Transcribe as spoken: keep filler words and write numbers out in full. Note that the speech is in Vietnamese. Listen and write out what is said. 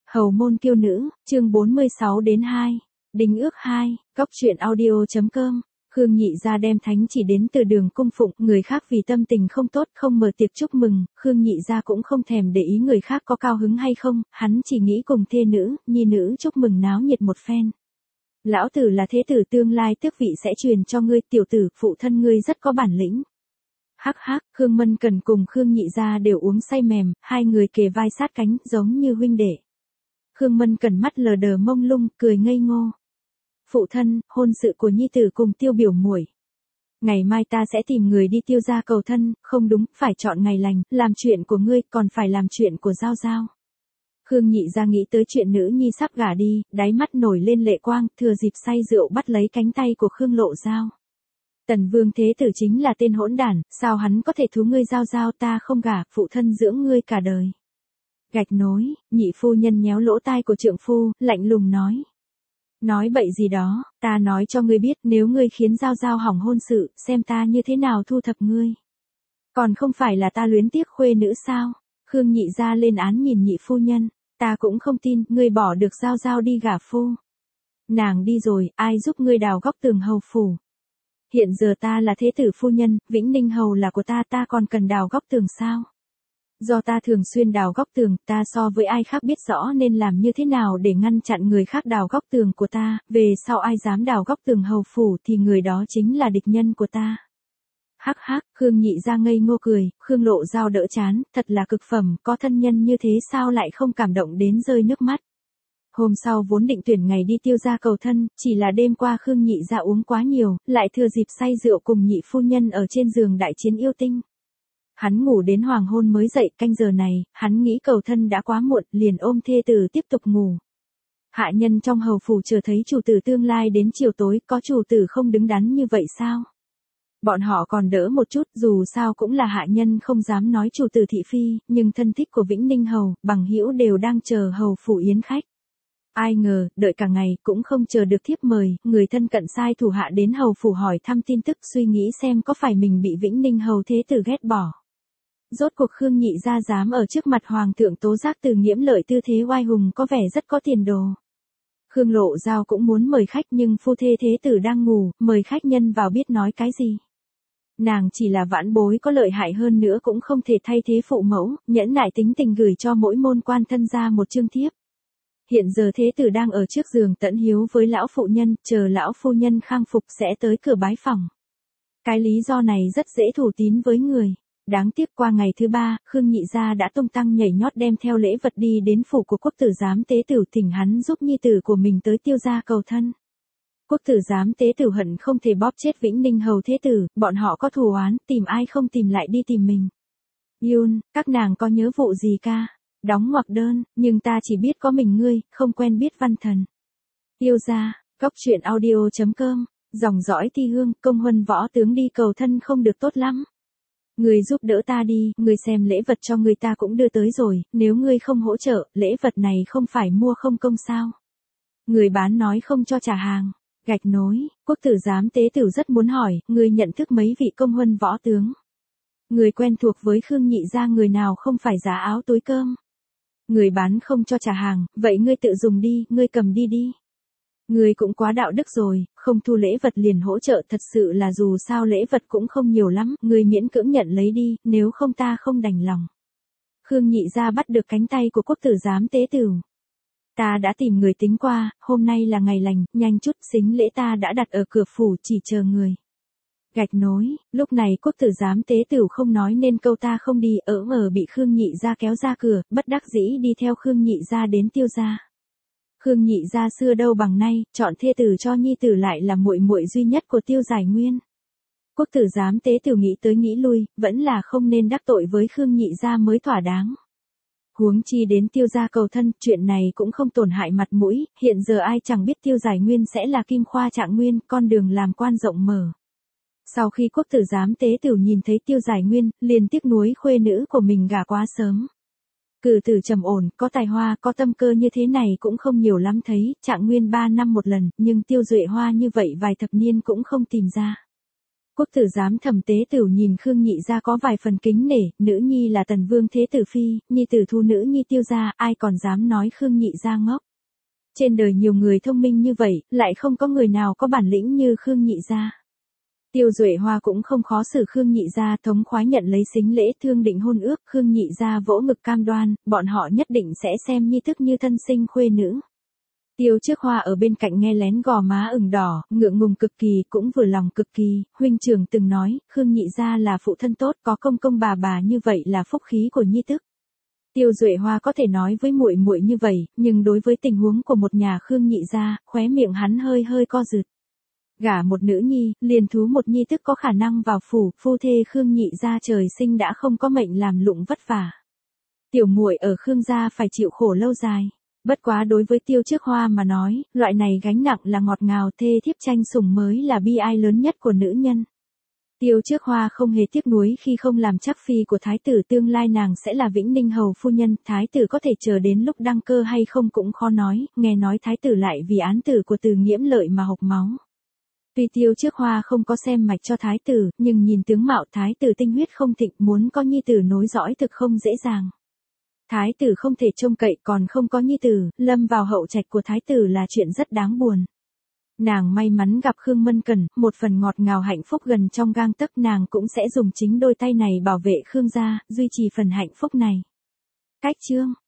Hầu môn kiêu nữ, chương bốn mươi sáu đến hai. Đính ước hai, Cóc truyện audio.com. Khương Nhị gia đem thánh chỉ đến từ Đường cung phụng, người khác vì tâm tình không tốt không mở tiệc chúc mừng, Khương Nhị gia cũng không thèm để ý người khác có cao hứng hay không, hắn chỉ nghĩ cùng thê nữ, nhi nữ chúc mừng náo nhiệt một phen. Lão tử là thế tử tương lai tước vị sẽ truyền cho ngươi, tiểu tử, phụ thân ngươi rất có bản lĩnh. Hắc hắc, Khương Mân Cần cùng Khương Nhị gia đều uống say mềm, hai người kề vai sát cánh, giống như huynh đệ. Khương Mân Cần mắt lờ đờ mông lung, cười ngây ngô. Phụ thân, hôn sự của nhi tử cùng Tiêu biểu muội. Ngày mai ta sẽ tìm người đi Tiêu gia cầu thân, không đúng, phải chọn ngày lành, làm chuyện của ngươi, còn phải làm chuyện của Giao Giao. Khương Nhị gia nghĩ tới chuyện nữ nhi sắp gả đi, đáy mắt nổi lên lệ quang, thừa dịp say rượu bắt lấy cánh tay của Khương Lộ Giao. Tần Vương thế tử chính là tên hỗn đản, sao hắn có thể thú ngươi Giao Giao, ta không gả, phụ thân dưỡng ngươi cả đời. Gạch nối, nhị phu nhân nhéo lỗ tai của trượng phu, lạnh lùng nói. Nói bậy gì đó, ta nói cho ngươi biết, nếu ngươi khiến Giao Giao hỏng hôn sự, xem ta như thế nào thu thập ngươi. Còn không phải là ta luyến tiếc khuê nữ sao? Khương Nhị gia lên án nhìn nhị phu nhân, ta cũng không tin, ngươi bỏ được Giao Giao đi gả phu. Nàng đi rồi, ai giúp ngươi đào góc tường hầu phủ? Hiện giờ ta là thế tử phu nhân, Vĩnh Ninh hầu là của ta, ta còn cần đào góc tường sao? Do ta thường xuyên đào góc tường, ta so với ai khác biết rõ nên làm như thế nào để ngăn chặn người khác đào góc tường của ta, về sau ai dám đào góc tường hầu phủ thì người đó chính là địch nhân của ta. Hắc hắc, Khương Nhị gia ngây ngô cười, Khương Lộ Giao đỡ chán, thật là cực phẩm, có thân nhân như thế sao lại không cảm động đến rơi nước mắt. Hôm sau vốn định tuyển ngày đi Tiêu gia cầu thân, chỉ là đêm qua Khương Nhị gia uống quá nhiều, lại thừa dịp say rượu cùng nhị phu nhân ở trên giường đại chiến yêu tinh. Hắn ngủ đến hoàng hôn mới dậy, canh giờ này, hắn nghĩ cầu thân đã quá muộn, liền ôm thê tử tiếp tục ngủ. Hạ nhân trong hầu phủ chờ thấy chủ tử tương lai đến chiều tối, có chủ tử không đứng đắn như vậy sao? Bọn họ còn đỡ một chút, dù sao cũng là hạ nhân không dám nói chủ tử thị phi, nhưng thân thích của Vĩnh Ninh hầu, bằng hữu đều đang chờ hầu phủ yến khách. Ai ngờ, đợi cả ngày, cũng không chờ được thiếp mời, người thân cận sai thủ hạ đến hầu phủ hỏi thăm tin tức, suy nghĩ xem có phải mình bị Vĩnh Ninh hầu thế tử ghét bỏ. Rốt cuộc Khương Nhị gia dám ở trước mặt hoàng thượng tố giác Từ Nghiễm Lợi tư thế oai hùng có vẻ rất có tiền đồ. Khương Lộ Giao cũng muốn mời khách nhưng phu thê thế tử đang ngủ, mời khách nhân vào biết nói cái gì. Nàng chỉ là vãn bối có lợi hại hơn nữa cũng không thể thay thế phụ mẫu, nhẫn nại tính tình gửi cho mỗi môn quan thân ra một chương thiếp. Hiện giờ thế tử đang ở trước giường tẫn hiếu với lão phụ nhân, chờ lão phu nhân khang phục sẽ tới cửa bái phòng. Cái lý do này rất dễ thủ tín với người. Đáng tiếc qua ngày thứ ba, Khương Nhị gia đã tung tăng nhảy nhót đem theo lễ vật đi đến phủ của quốc tử giám tế tử, thỉnh hắn giúp nhi tử của mình tới Tiêu gia cầu thân. Quốc tử giám tế tử hận không thể bóp chết Vĩnh Ninh hầu thế tử, bọn họ có thù oán, tìm ai không tìm lại đi tìm mình. Yun, các nàng có nhớ vụ gì ca? Đóng ngoặc đơn, nhưng ta chỉ biết có mình ngươi, không quen biết văn thần. Tiêu gia, Cóc truyện audio.com, dòng dõi Ti Hương, công huân võ tướng đi cầu thân không được tốt lắm. Người giúp đỡ ta đi, người xem lễ vật cho người ta cũng đưa tới rồi, nếu ngươi không hỗ trợ, lễ vật này không phải mua không công sao. Người bán nói không cho trả hàng. Gạch nối, quốc tử giám tế tử rất muốn hỏi, người nhận thức mấy vị công huân võ tướng. Người quen thuộc với Khương Nhị gia người nào không phải giá áo túi cơm. Người bán không cho trả hàng, vậy ngươi tự dùng đi, ngươi cầm đi đi. Ngươi cũng quá đạo đức rồi, không thu lễ vật liền hỗ trợ, thật sự là dù sao lễ vật cũng không nhiều lắm, ngươi miễn cưỡng nhận lấy đi, nếu không ta không đành lòng. Khương Nhị gia bắt được cánh tay của quốc tử giám tế tử. Ta đã tìm người tính qua, hôm nay là ngày lành, nhanh chút, sính lễ ta đã đặt ở cửa phủ chỉ chờ người. Gạch nối, lúc này quốc tử giám tế tử không nói nên câu ta không đi, ở ở bị Khương Nhị gia kéo ra cửa, bất đắc dĩ đi theo Khương Nhị gia đến Tiêu gia. Khương Nhị gia xưa đâu bằng nay, chọn thê tử cho nhi tử lại là muội muội duy nhất của Tiêu Giải Nguyên. Quốc tử giám tế tử nghĩ tới nghĩ lui, vẫn là không nên đắc tội với Khương Nhị gia mới thỏa đáng. Huống chi đến Tiêu gia cầu thân, chuyện này cũng không tổn hại mặt mũi, hiện giờ ai chẳng biết Tiêu Giải Nguyên sẽ là Kim Khoa Trạng Nguyên, con đường làm quan rộng mở. Sau khi quốc tử giám tế tử nhìn thấy Tiêu Giải Nguyên, liền tiếc nuối khuê nữ của mình gả quá sớm. Cử tử trầm ổn, có tài hoa, có tâm cơ như thế này cũng không nhiều lắm thấy, Trạng Nguyên ba năm một lần, nhưng Tiêu Duệ Hoa như vậy vài thập niên cũng không tìm ra. Quốc tử giám Thẩm Tế Tửu nhìn Khương Nhị gia có vài phần kính nể, nữ nhi là Tần Vương Thế Tử Phi, nhi tử thu nữ nhi Tiêu gia, ai còn dám nói Khương Nhị gia ngốc. Trên đời nhiều người thông minh như vậy, lại không có người nào có bản lĩnh như Khương Nhị gia. Tiêu Duệ Hoa cũng không khó xử Khương Nhị gia, thống khoái nhận lấy sính lễ thương định hôn ước, Khương Nhị gia vỗ ngực cam đoan, bọn họ nhất định sẽ xem nhi thức như thân sinh khuê nữ. Tiêu Trước Hoa ở bên cạnh nghe lén gò má ửng đỏ, ngượng ngùng cực kỳ, cũng vừa lòng cực kỳ, huynh trưởng từng nói, Khương Nhị gia là phụ thân tốt, có công công bà bà như vậy là phúc khí của nhi tức. Tiêu Duệ Hoa có thể nói với muội muội như vậy, nhưng đối với tình huống của một nhà Khương Nhị gia, khóe miệng hắn hơi hơi co rụt. Gả một nữ nhi, liền thú một nhi tức có khả năng vào phủ, phu thê Khương Nhị gia trời sinh đã không có mệnh làm lụng vất vả. Tiểu muội ở Khương gia phải chịu khổ lâu dài. Bất quá đối với Tiêu Trước Hoa mà nói, loại này gánh nặng là ngọt ngào, thê thiếp tranh sủng mới là bi ai lớn nhất của nữ nhân. Tiêu Trước Hoa không hề tiếc nuối khi không làm chắc phi của thái tử, tương lai nàng sẽ là Vĩnh Ninh hầu phu nhân, thái tử có thể chờ đến lúc đăng cơ hay không cũng khó nói, nghe nói thái tử lại vì án tử của Từ Nghiễm Lợi mà hộc máu. Tuy Tiêu Trước Hoa không có xem mạch cho thái tử, nhưng nhìn tướng mạo thái tử tinh huyết không thịnh, muốn có nhi tử nối dõi thực không dễ dàng. Thái tử không thể trông cậy, còn không có nhi tử, lâm vào hậu trạch của thái tử là chuyện rất đáng buồn. Nàng may mắn gặp Khương Mân Cẩn, một phần ngọt ngào hạnh phúc gần trong gang tấc, nàng cũng sẽ dùng chính đôi tay này bảo vệ Khương gia, duy trì phần hạnh phúc này. Cách chương